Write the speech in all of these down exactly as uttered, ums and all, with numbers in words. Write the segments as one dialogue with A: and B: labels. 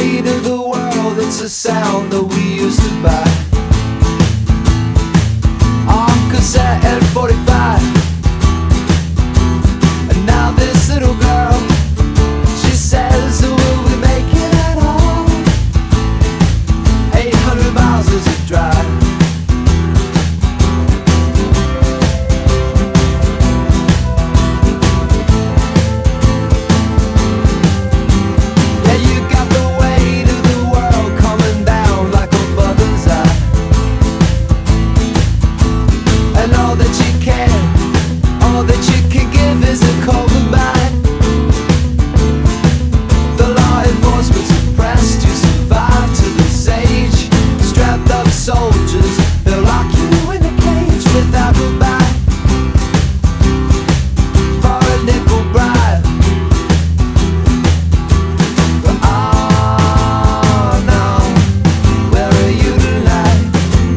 A: weight of the world, it's a sound that we used to buy on cassette and forty-five. And now this little girl, she says, will we make it at all? eight hundred miles is a drive. Soldiers, they'll lock you in a cage without goodbye for a nickel bribe. But oh no, where are you tonight?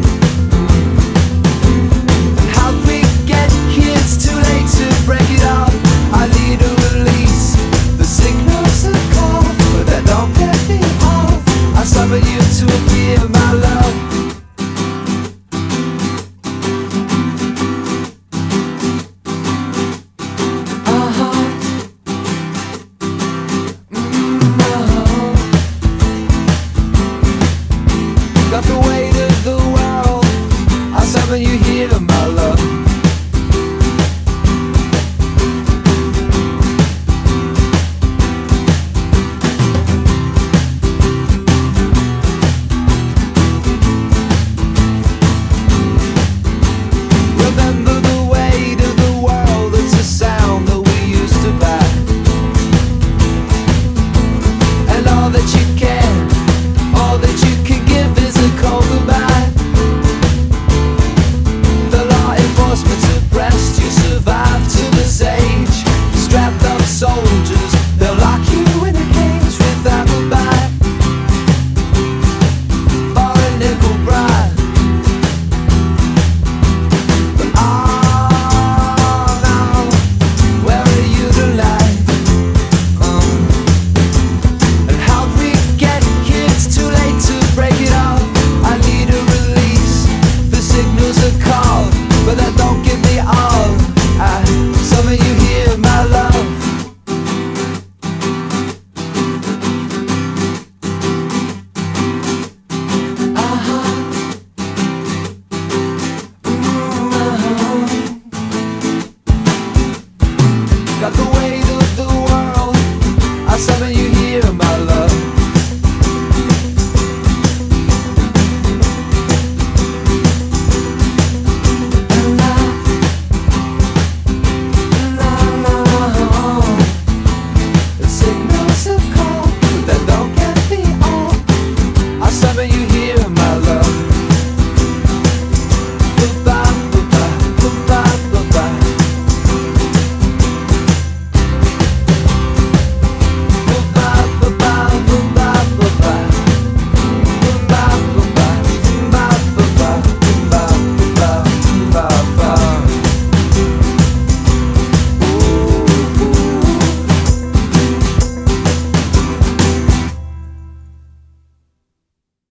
A: How'd we get here? It's too late to break it off. I need a release. The signals are called, but they don't get me off. I summon you to appear, my love. Got the weight of the world, I summon you here, my love.